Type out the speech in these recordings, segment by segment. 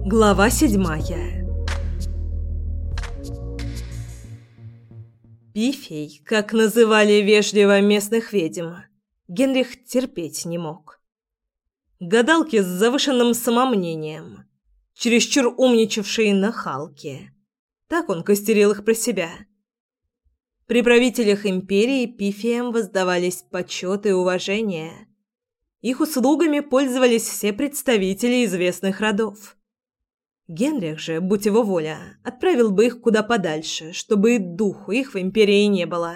Глава 7. Пифей, как называли вежливо местных ведьм, Генрих терпеть не мог. Гадалки с завышенным самомнением, чересчур умничавшие нахалки. Так он костерил их про себя. При правителях империи пифиям воздавались почет и уважение. Их услугами пользовались все представители известных родов. Генрих же, будь его воля, отправил бы их куда подальше, чтобы и духу их в империи не было.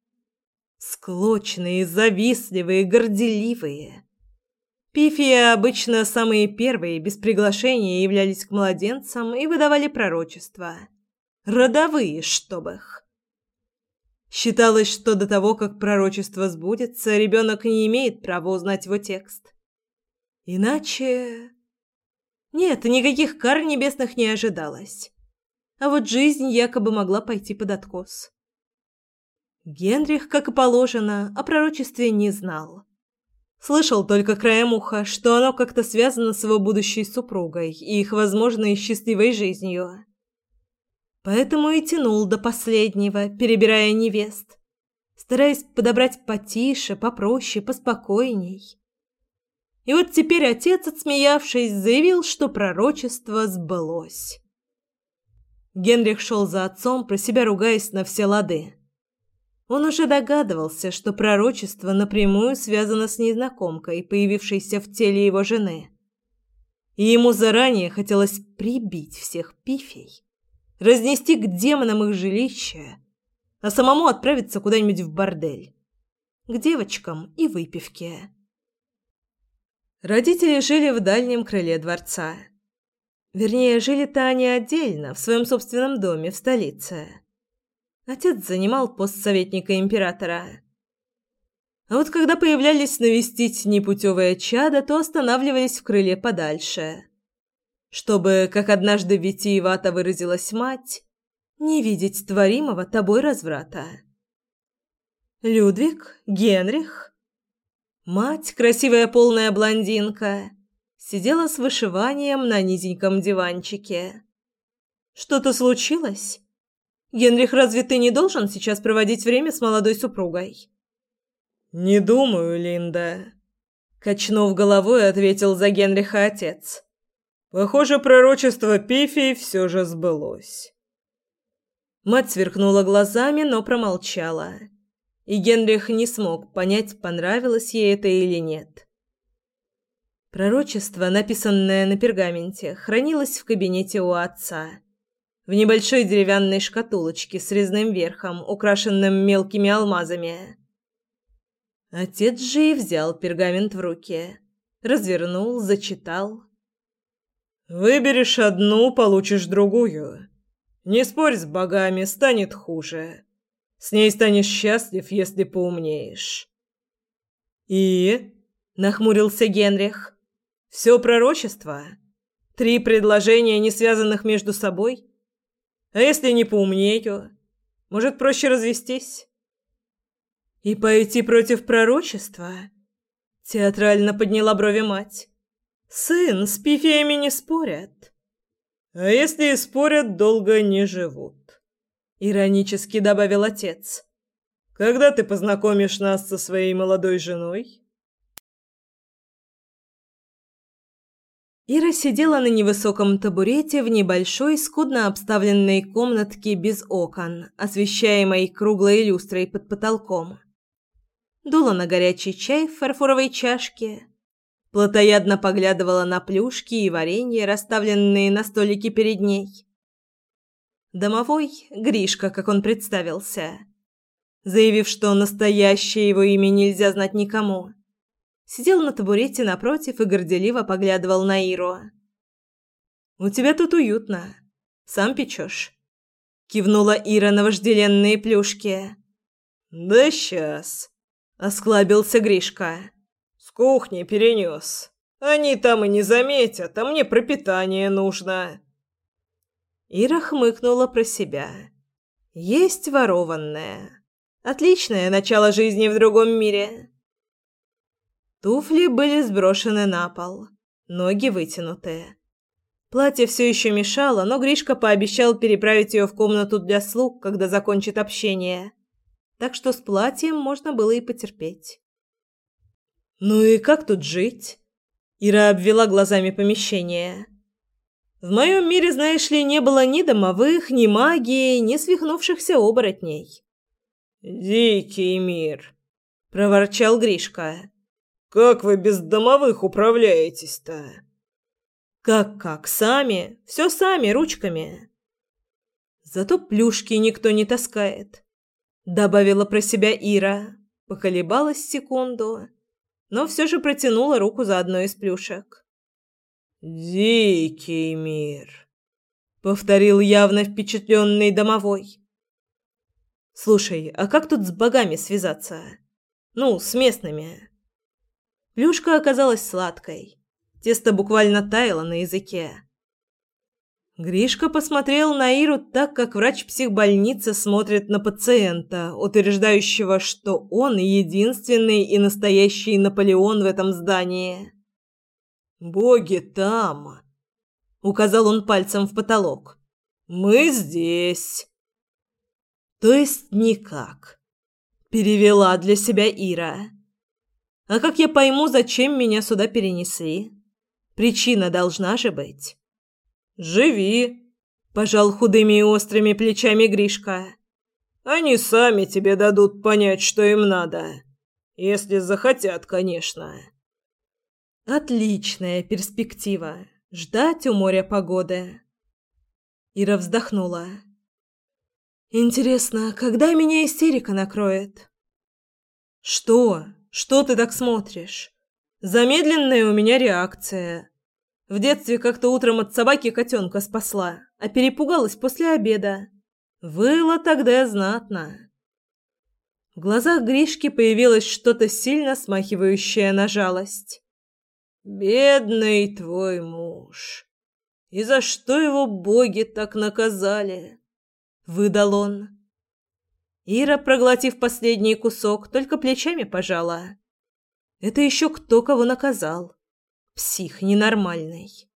Склочные, завистливые, горделивые. Пифии обычно самые первые, без приглашения, являлись к младенцам и выдавали пророчества. Родовые, чтоб их. Считалось, что до того, как пророчество сбудется, ребенок не имеет права узнать его текст. Иначе... Нет, никаких кар небесных не ожидалось. А вот жизнь якобы могла пойти под откос. Генрих, как и положено, о пророчестве не знал. Слышал только краем уха, что оно как-то связано с его будущей супругой и их возможной счастливой жизнью. Поэтому и тянул до последнего, перебирая невест, стараясь подобрать потише, попроще, поспокойней. И вот теперь отец, отсмеявшись, заявил, что пророчество сбылось. Генрих шел за отцом, про себя ругаясь на все лады. Он уже догадывался, что пророчество напрямую связано с незнакомкой, появившейся в теле его жены. И ему заранее хотелось прибить всех пифей, разнести к демонам их жилище, а самому отправиться куда-нибудь в бордель, к девочкам и выпивке. Родители жили в дальнем крыле дворца. Вернее, жили-то они отдельно, в своем собственном доме в столице. Отец занимал пост советника императора. А вот когда появлялись навестить непутевое чадо, то останавливались в крыле подальше, чтобы, как однажды витиевато выразилась мать, не видеть творимого тобой разврата. Людвиг, Генрих... Мать, красивая полная блондинка, сидела с вышиванием на низеньком диванчике. «Что-то случилось? Генрих, разве ты не должен сейчас проводить время с молодой супругой?» «Не думаю, Линда», — качнув головой, ответил за Генриха отец. «Похоже, пророчество Пифии все же сбылось». Мать сверкнула глазами, но промолчала. И Генрих не смог понять, понравилось ей это или нет. Пророчество, написанное на пергаменте, хранилось в кабинете у отца, в небольшой деревянной шкатулочке с резным верхом, украшенным мелкими алмазами. Отец же и взял пергамент в руки, развернул, зачитал. «Выберешь одну, получишь другую. Не спорь с богами, станет хуже. С ней станешь счастлив, если поумнеешь». «И?» – нахмурился Генрих. «Все пророчество? 3 предложения, не связанных между собой? А если не поумнею? Может, проще развестись?» «И пойти против пророчества?» – театрально подняла брови мать. «Сын, с пифиями не спорят». «А если и спорят, долго не живут», — иронически добавил отец. «Когда ты познакомишь нас со своей молодой женой?» Ира сидела на невысоком табурете в небольшой, скудно обставленной комнатке без окон, освещаемой круглой люстрой под потолком. Дула на горячий чай в фарфоровой чашке, плотоядно поглядывала на плюшки и варенье, расставленные на столике перед ней. Домовой, Гришка, как он представился, заявив, что настоящее его имя нельзя знать никому, сидел на табурете напротив и горделиво поглядывал на Иру. «У тебя тут уютно. Сам печешь?» — кивнула Ира на вожделенные плюшки. «Да сейчас», — осклабился Гришка. «С кухни перенес. Они там и не заметят, а мне пропитание нужно». Ира хмыкнула про себя. Есть ворованное. Отличное начало жизни в другом мире. Туфли были сброшены на пол, ноги вытянуты. Платье все еще мешало, но Гришка пообещал переправить ее в комнату для слуг, когда закончит общение. Так что с платьем можно было и потерпеть. «Ну и как тут жить?» Ира обвела глазами помещение. «В моем мире, знаешь ли, не было ни домовых, ни магии, ни свихнувшихся оборотней». «Дикий мир», — проворчал Гришка. «Как вы без домовых управляетесь-то?» «Как? Сами? Все сами, ручками». «Зато плюшки никто не таскает», — добавила про себя Ира. Поколебалась секунду, но все же протянула руку за одной из плюшек. «Дикий мир», — повторил явно впечатленный домовой. «Слушай, а как тут с богами связаться? Ну, с местными?» Плюшка оказалась сладкой. Тесто буквально таяло на языке. Гришка посмотрел на Иру так, как врач психбольницы смотрит на пациента, утверждающего, что он единственный и настоящий Наполеон в этом здании. «Боги там!» — указал он пальцем в потолок. «Мы здесь!» «То есть никак», — перевела для себя Ира. «А как я пойму, зачем меня сюда перенесли? Причина должна же быть». «Живи», – пожал худыми и острыми плечами Гришка. «Они сами тебе дадут понять, что им надо. Если захотят, конечно». «Отличная перспектива. Ждать у моря погоды». Ира вздохнула. «Интересно, когда меня истерика накроет?» «Что? Что ты так смотришь? Замедленная у меня реакция. В детстве как-то утром от собаки котенка спасла, а перепугалась после обеда. Выла тогда знатно». В глазах Гришки появилось что-то сильно смахивающее на жалость. «Бедный твой муж. И за что его боги так наказали?» — выдал он. Ира, проглотив последний кусок, только плечами пожала. Это еще кто кого наказал. Псих ненормальный.